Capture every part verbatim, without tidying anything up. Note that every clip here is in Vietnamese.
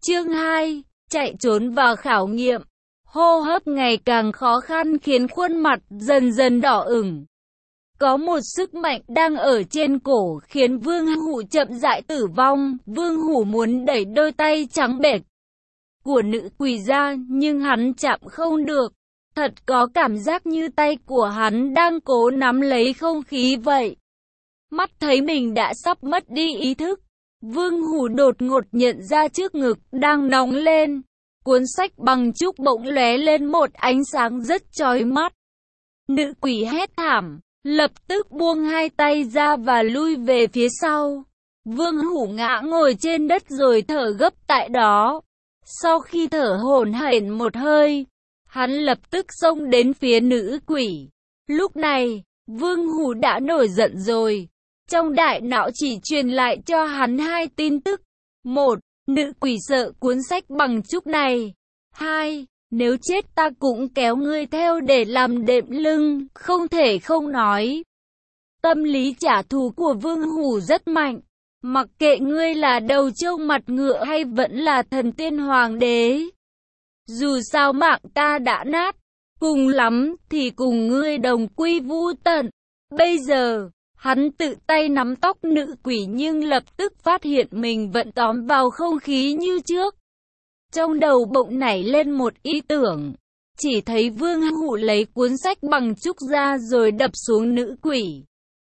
Chương hai, chạy trốn và khảo nghiệm. Hô hấp ngày càng khó khăn khiến khuôn mặt dần dần đỏ ửng. Có một sức mạnh đang ở trên cổ khiến Vương Hủ chậm rãi tử vong. Vương Hủ muốn đẩy đôi tay trắng bệch của nữ quỷ ra nhưng hắn chạm không được. Thật có cảm giác như tay của hắn đang cố nắm lấy không khí vậy. Mắt thấy mình đã sắp mất đi ý thức. Vương Hủ đột ngột nhận ra trước ngực đang nóng lên. Cuốn sách bằng trúc bỗng lóe lên một ánh sáng rất chói mắt. Nữ quỷ hét thảm, lập tức buông hai tay ra và lui về phía sau. Vương Hủ ngã ngồi trên đất rồi thở gấp tại đó. Sau khi thở hổn hển một hơi, hắn lập tức xông đến phía nữ quỷ. Lúc này, Vương Hủ đã nổi giận rồi. Trong đại não chỉ truyền lại cho hắn hai tin tức. Một, nữ quỷ sợ cuốn sách bằng trúc này. Hai, nếu chết ta cũng kéo ngươi theo để làm đệm lưng, không thể không nói. Tâm lý trả thù của Vương Hủ rất mạnh. Mặc kệ ngươi là đầu trâu mặt ngựa hay vẫn là thần tiên hoàng đế. Dù sao mạng ta đã nát, cùng lắm thì cùng ngươi đồng quy vu tận. Bây giờ, hắn tự tay nắm tóc nữ quỷ nhưng lập tức phát hiện mình vẫn tóm vào không khí như trước. Trong đầu bỗng nảy lên một ý tưởng. Chỉ thấy Vương Hủ lấy cuốn sách bằng trúc ra rồi đập xuống nữ quỷ.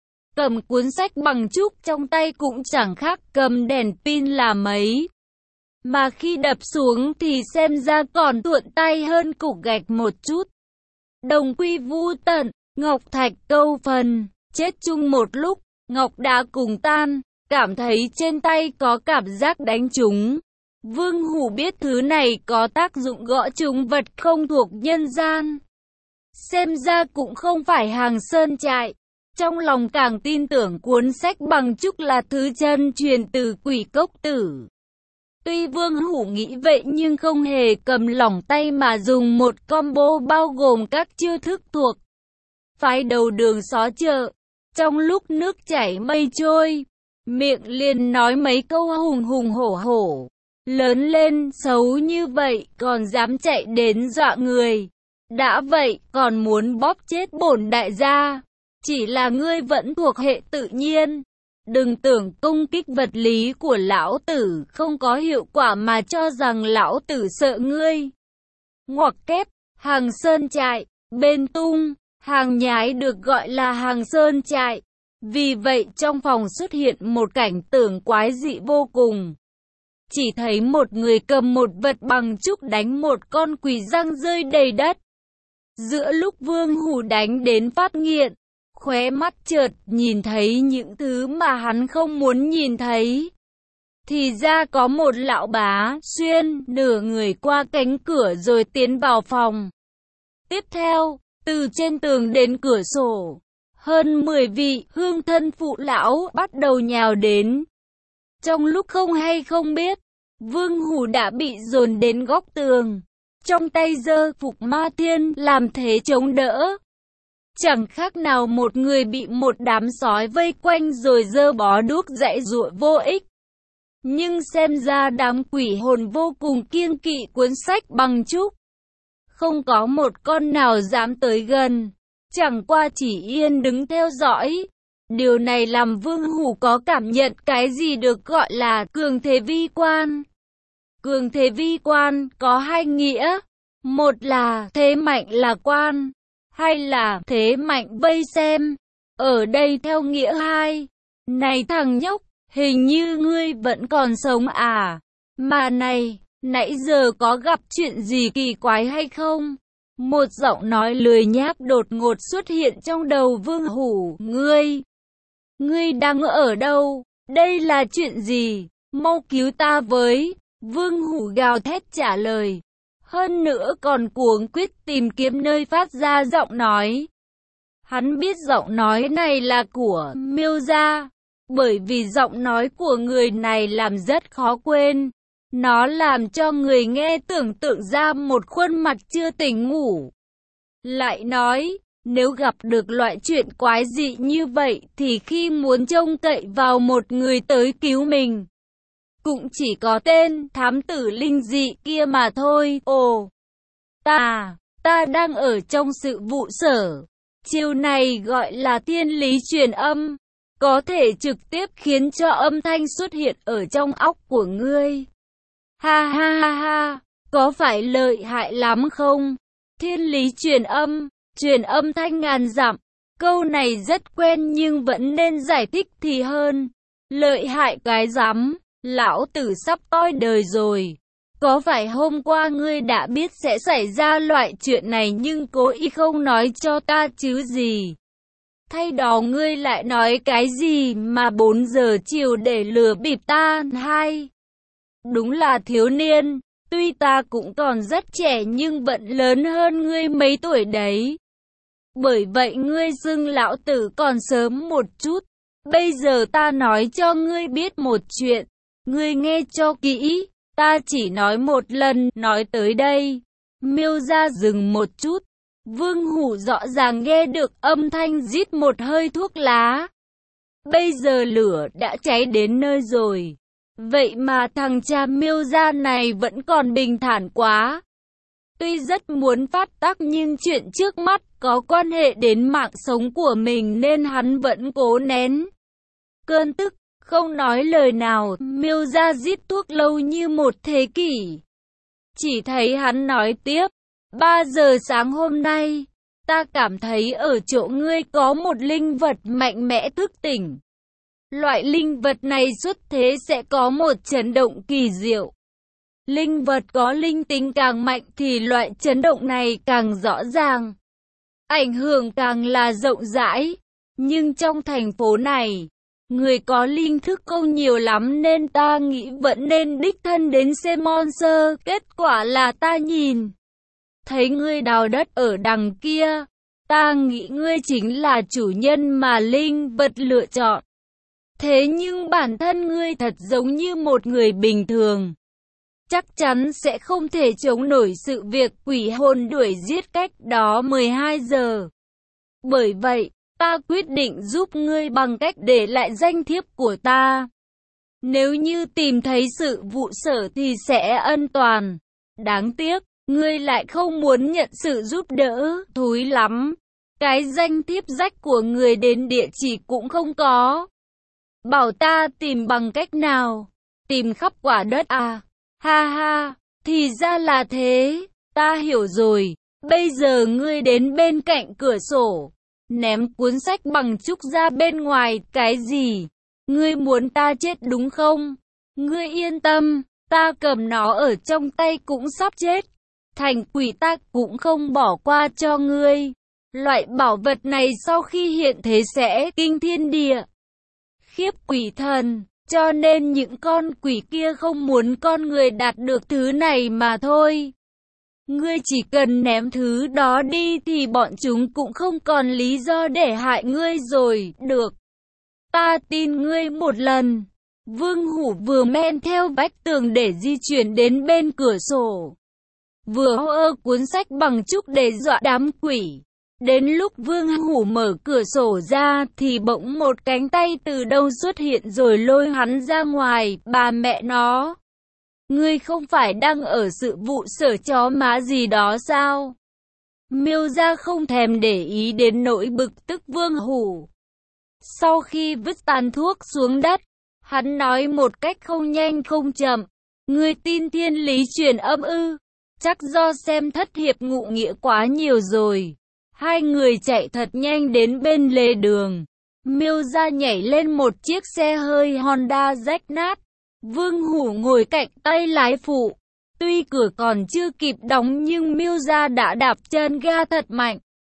Cầm cuốn sách bằng trúc trong tay cũng chẳng khác cầm đèn pin là mấy. Mà khi đập xuống thì xem ra còn tuộn tay hơn cục gạch một chút. Đồng quy vu tận, ngọc thạch câu phần. Chết chung một lúc, ngọc đã cùng tan, cảm thấy trên tay có cảm giác đánh trúng. Vương Hủ biết thứ này có tác dụng gõ trúng vật không thuộc nhân gian. Xem ra cũng không phải hàng sơn trại. Trong lòng càng tin tưởng cuốn sách bằng trúc là thứ chân truyền từ Quỷ Cốc Tử. Tuy Vương Hủ nghĩ vậy nhưng không hề cầm lỏng tay mà dùng một combo bao gồm các chiêu thức thuộc phái đầu đường xó chợ. Trong lúc nước chảy mây trôi, miệng liền nói mấy câu hùng hùng hổ hổ. Lớn lên xấu như vậy còn dám chạy đến dọa người. Đã vậy còn muốn bóp chết bổn đại gia. Chỉ là ngươi vẫn thuộc hệ tự nhiên. Đừng tưởng công kích vật lý của lão tử không có hiệu quả mà cho rằng lão tử sợ ngươi. Ngoặc kép, hàng sơn trại, bên tung. Hàng nhái được gọi là hàng sơn trại. Vì vậy trong phòng xuất hiện một cảnh tượng quái dị vô cùng. Chỉ thấy một người cầm một vật bằng trúc đánh một con quỷ răng rơi đầy đất. Giữa lúc Vương Hủ đánh đến phát nghiện, khóe mắt chợt nhìn thấy những thứ mà hắn không muốn nhìn thấy. Thì ra có một lão bá xuyên nửa người qua cánh cửa rồi tiến vào phòng. Tiếp theo, từ trên tường đến cửa sổ, hơn mười vị hương thân phụ lão bắt đầu nhào đến. Trong lúc không hay không biết, Vương Hủ đã bị dồn đến góc tường. Trong tay giơ phục ma thiên làm thế chống đỡ. Chẳng khác nào một người bị một đám sói vây quanh rồi giơ bó đuốc giãy giụa vô ích. Nhưng xem ra đám quỷ hồn vô cùng kiêng kỵ cuốn sách bằng trúc. Không có một con nào dám tới gần, chẳng qua chỉ yên đứng theo dõi. Điều này làm Vương Hủ có cảm nhận cái gì được gọi là cường thế vi quan. Cường thế vi quan có hai nghĩa. Một là thế mạnh là quan, hay là thế mạnh vây xem. Ở đây theo nghĩa hai. Này thằng nhóc, hình như ngươi vẫn còn sống à? Mà này, nãy giờ có gặp chuyện gì kỳ quái hay không? Một giọng nói lười nhác đột ngột xuất hiện trong đầu Vương Hủ. Ngươi, ngươi đang ở đâu? Đây là chuyện gì? Mau cứu ta với! Vương Hủ gào thét trả lời. Hơn nữa còn cuống quyết tìm kiếm nơi phát ra giọng nói. Hắn biết giọng nói này là của Miêu gia, bởi vì giọng nói của người này làm rất khó quên. Nó làm cho người nghe tưởng tượng ra một khuôn mặt chưa tỉnh ngủ. Lại nói, nếu gặp được loại chuyện quái dị như vậy thì khi muốn trông cậy vào một người tới cứu mình, cũng chỉ có tên thám tử linh dị kia mà thôi. Ồ, ta, ta đang ở trong sự vụ sở. Chiêu này gọi là thiên lý truyền âm, có thể trực tiếp khiến cho âm thanh xuất hiện ở trong óc của ngươi. Ha ha ha ha, có phải lợi hại lắm không? Thiên lý truyền âm, truyền âm thanh ngàn dặm. Câu này rất quen nhưng vẫn nên giải thích thì hơn. Lợi hại cái rắm, lão tử sắp toi đời rồi. Có phải hôm qua ngươi đã biết sẽ xảy ra loại chuyện này nhưng cố ý không nói cho ta chứ gì? Thay đó ngươi lại nói cái gì mà bốn giờ chiều để lừa bịp ta? Hay đúng là thiếu niên, tuy ta cũng còn rất trẻ nhưng vẫn lớn hơn ngươi mấy tuổi đấy. Bởi vậy ngươi xưng lão tử còn sớm một chút. Bây giờ ta nói cho ngươi biết một chuyện, ngươi nghe cho kỹ. Ta chỉ nói một lần, nói tới đây. Miêu gia dừng một chút. Vương Hủ rõ ràng nghe được âm thanh rít một hơi thuốc lá. Bây giờ lửa đã cháy đến nơi rồi. Vậy mà thằng cha Miêu gia này vẫn còn bình thản quá. Tuy rất muốn phát tác nhưng chuyện trước mắt có quan hệ đến mạng sống của mình nên hắn vẫn cố nén cơn tức, không nói lời nào. Miêu gia rít thuốc lâu như một thế kỷ. Chỉ thấy hắn nói tiếp, ba giờ sáng hôm nay, ta cảm thấy ở chỗ ngươi có một linh vật mạnh mẽ thức tỉnh. Loại linh vật này xuất thế sẽ có một chấn động kỳ diệu. Linh vật có linh tính càng mạnh thì loại chấn động này càng rõ ràng. Ảnh hưởng càng là rộng rãi. Nhưng trong thành phố này, người có linh thức không nhiều lắm nên ta nghĩ vẫn nên đích thân đến xem monster. Kết quả là ta nhìn thấy ngươi đào đất ở đằng kia. Ta nghĩ ngươi chính là chủ nhân mà linh vật lựa chọn. Thế nhưng bản thân ngươi thật giống như một người bình thường. Chắc chắn sẽ không thể chống nổi sự việc quỷ hồn đuổi giết cách đó mười hai giờ. Bởi vậy, ta quyết định giúp ngươi bằng cách để lại danh thiếp của ta. Nếu như tìm thấy sự vụ sở thì sẽ ân toàn. Đáng tiếc, ngươi lại không muốn nhận sự giúp đỡ, thúi lắm. Cái danh thiếp rách của người đến địa chỉ cũng không có. Bảo ta tìm bằng cách nào? Tìm khắp quả đất à? Ha ha, thì ra là thế, ta hiểu rồi. Bây giờ ngươi đến bên cạnh cửa sổ, ném cuốn sách bằng trúc ra bên ngoài. Cái gì? Ngươi muốn ta chết đúng không? Ngươi yên tâm, ta cầm nó ở trong tay cũng sắp chết. Thành quỷ ta cũng không bỏ qua cho ngươi. Loại bảo vật này sau khi hiện thế sẽ kinh thiên địa, khiếp quỷ thần. Cho nên những con quỷ kia không muốn con người đạt được thứ này mà thôi. Ngươi chỉ cần ném thứ đó đi thì bọn chúng cũng không còn lý do để hại ngươi rồi. Được, ta tin ngươi một lần. Vương Hủ vừa men theo vách tường để di chuyển đến bên cửa sổ, vừa ơ cuốn sách bằng trúc để dọa đám quỷ. Đến lúc Vương Hủ mở cửa sổ ra thì bỗng một cánh tay từ đâu xuất hiện rồi lôi hắn ra ngoài. Bà mẹ nó, ngươi không phải đang ở sự vụ sở chó má gì đó sao? Miêu gia không thèm để ý đến nỗi bực tức Vương Hủ. Sau khi vứt tàn thuốc xuống đất, hắn nói một cách không nhanh không chậm, ngươi tin thiên lý truyền âm ư? Chắc do xem thất hiệp ngụ nghĩa quá nhiều rồi. Hai người chạy thật nhanh đến bên lề đường. Miêu gia nhảy lên một chiếc xe hơi Honda rách nát. Vương Hủ ngồi cạnh tay lái phụ. Tuy cửa còn chưa kịp đóng nhưng Miêu gia đã đạp chân ga thật mạnh.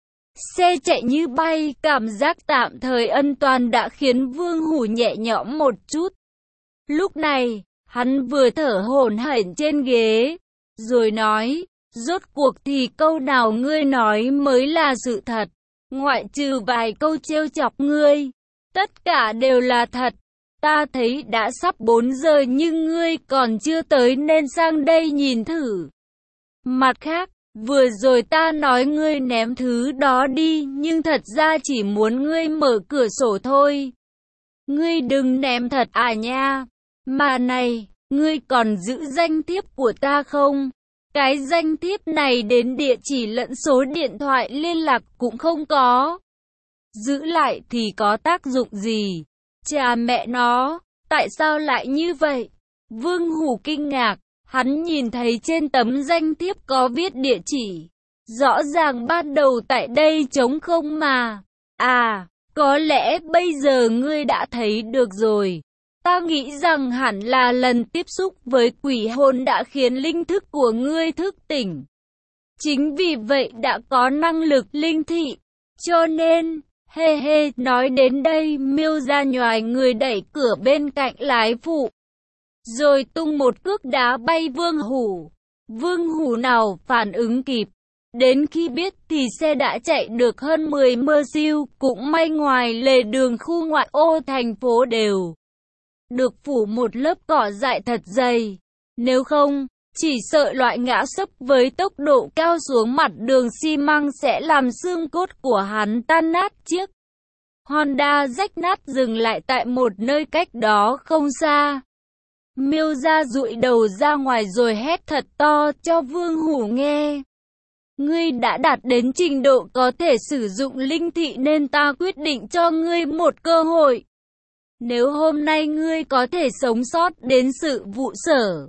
Xe chạy như bay, cảm giác tạm thời an toàn đã khiến Vương Hủ nhẹ nhõm một chút. Lúc này, hắn vừa thở hổn hển trên ghế, rồi nói, rốt cuộc thì câu nào ngươi nói mới là sự thật, ngoại trừ vài câu trêu chọc ngươi, tất cả đều là thật. Ta thấy đã sắp bốn giờ nhưng ngươi còn chưa tới nên sang đây nhìn thử. Mặt khác, vừa rồi ta nói ngươi ném thứ đó đi nhưng thật ra chỉ muốn ngươi mở cửa sổ thôi. Ngươi đừng ném thật à nha. Mà này, ngươi còn giữ danh thiếp của ta không? Cái danh thiếp này đến địa chỉ lẫn số điện thoại liên lạc cũng không có. Giữ lại thì có tác dụng gì? Cha mẹ nó, tại sao lại như vậy? Vương Hủ kinh ngạc, hắn nhìn thấy trên tấm danh thiếp có viết địa chỉ. Rõ ràng ban đầu tại đây trống không mà. À, có lẽ bây giờ ngươi đã thấy được rồi. Ta nghĩ rằng hẳn là lần tiếp xúc với quỷ hồn đã khiến linh thức của ngươi thức tỉnh. Chính vì vậy đã có năng lực linh thị. Cho nên, hê hê, nói đến đây Miêu Gia nhoài người đẩy cửa bên cạnh lái phụ. Rồi tung một cước đá bay Vương Hủ. Vương Hủ nào phản ứng kịp. Đến khi biết thì xe đã chạy được hơn mười mơ siêu, cũng may ngoài lề đường khu ngoại ô thành phố đều được phủ một lớp cỏ dại thật dày. Nếu không, chỉ sợ loại ngã sấp với tốc độ cao xuống mặt đường xi măng sẽ làm xương cốt của hắn tan nát. Chiếc Honda rách nát dừng lại tại một nơi cách đó không xa. Miêu Gia dụi đầu ra ngoài rồi hét thật to cho Vương Hủ nghe. Ngươi đã đạt đến trình độ có thể sử dụng linh thị nên ta quyết định cho ngươi một cơ hội. Nếu hôm nay ngươi có thể sống sót đến sự vụ sở,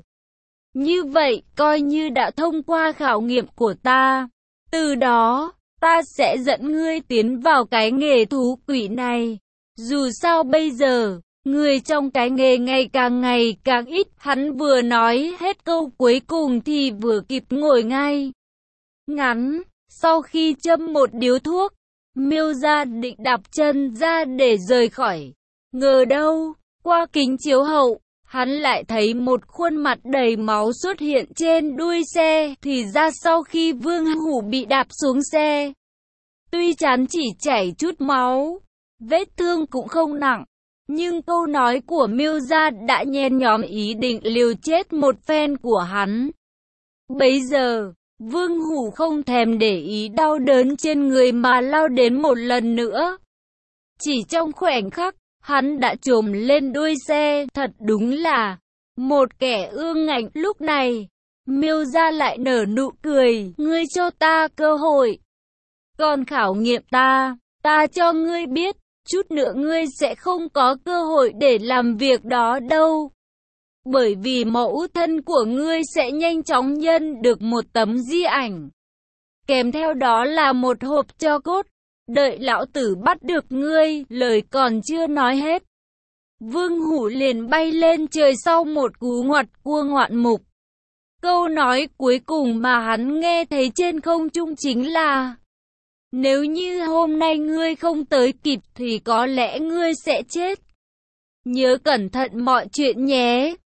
như vậy coi như đã thông qua khảo nghiệm của ta. Từ đó, ta sẽ dẫn ngươi tiến vào cái nghề thú quỷ này. Dù sao bây giờ, người trong cái nghề ngày càng ngày càng ít. Hắn vừa nói hết câu cuối cùng thì vừa kịp ngồi ngay ngắn. Sau khi châm một điếu thuốc, Miêu Gia định đạp chân ra để rời khỏi. Ngờ đâu, qua kính chiếu hậu, hắn lại thấy một khuôn mặt đầy máu xuất hiện trên đuôi xe. Thì ra sau khi Vương Hủ bị đạp xuống xe, tuy trán chỉ chảy chút máu, vết thương cũng không nặng, nhưng câu nói của Miêu Gia đã nhen nhóm ý định liều chết một phen của hắn. Bấy giờ, Vương Hủ không thèm để ý đau đớn trên người mà lao đến một lần nữa. Chỉ trong khoảnh khắc, hắn đã trồm lên đuôi xe. Thật đúng là một kẻ ương ngạnh. Lúc này, Miêu Gia lại nở nụ cười. Ngươi cho ta cơ hội, còn khảo nghiệm ta, ta cho ngươi biết, chút nữa ngươi sẽ không có cơ hội để làm việc đó đâu. Bởi vì mẫu thân của ngươi sẽ nhanh chóng nhân được một tấm di ảnh, kèm theo đó là một hộp tro cốt. Đợi lão tử bắt được ngươi. Lời còn chưa nói hết, Vương Hủ liền bay lên trời sau một cú ngoặt cua ngoạn mục. Câu nói cuối cùng mà hắn nghe thấy trên không trung chính là: nếu như hôm nay ngươi không tới kịp thì có lẽ ngươi sẽ chết. Nhớ cẩn thận mọi chuyện nhé.